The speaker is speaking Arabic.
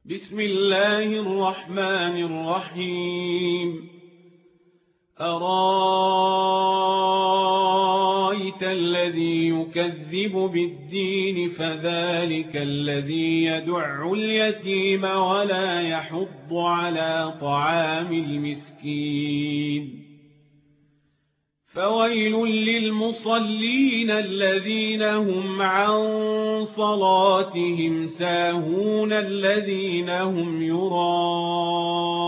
بسم الله الرحمن الرحيم. أرايت الذي يكذب بالدين فذلك الذي يدع اليتيم ولا يحض على طعام المسكين. فويل للمصلين الذين هم عن صلاتهم ساهون الذين هم يراءون